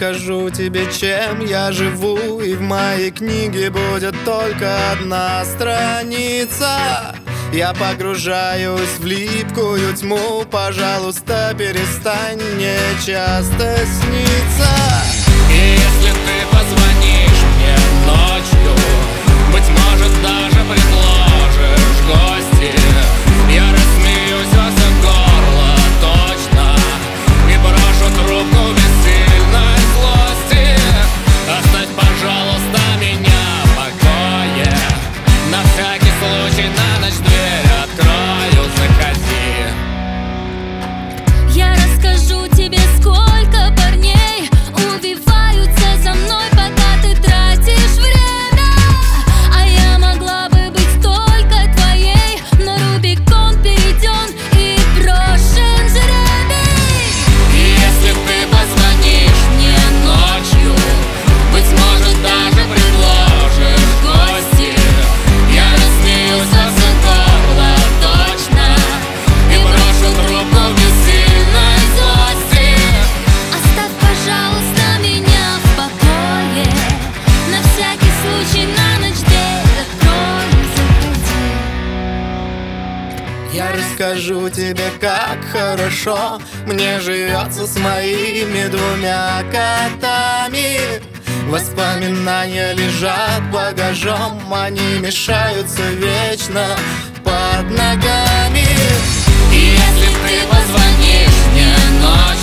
расскажу тебе, чем я живу, и в моей книге будет только одна страница. Я погружаюсь в липкую тьму, пожалуйста, перестань мне часто сниться. И если ты позвонишь мне ночью, быть может, даже предложишь гости, я рассмеюсь во все горло точно и брошу трубку без сильной злости. Оставь, пожалуйста, меня в покое, на всякий случай на ночь дверь открою, заходи. Я расскажу тебе, сколько парней увиваются за мной, пока ты тратишь время. А я могла бы быть только твоей, но Рубикон перейден и брошен жребий. И если ты позвонишь мне ночью, быть может, даже предложишь гости, я рассмеюсь во все горло точно и брошу трубку без сильной злости. Оставь, пожалуйста, меня в покое, на всякий случай на ночь дверь открою, заходи. Я расскажу тебе, как хорошо мне живется с моими двумя котами. Воспоминания лежат багажом, они мешаются вечно под ногами. И если ты позвонишь мне ночью,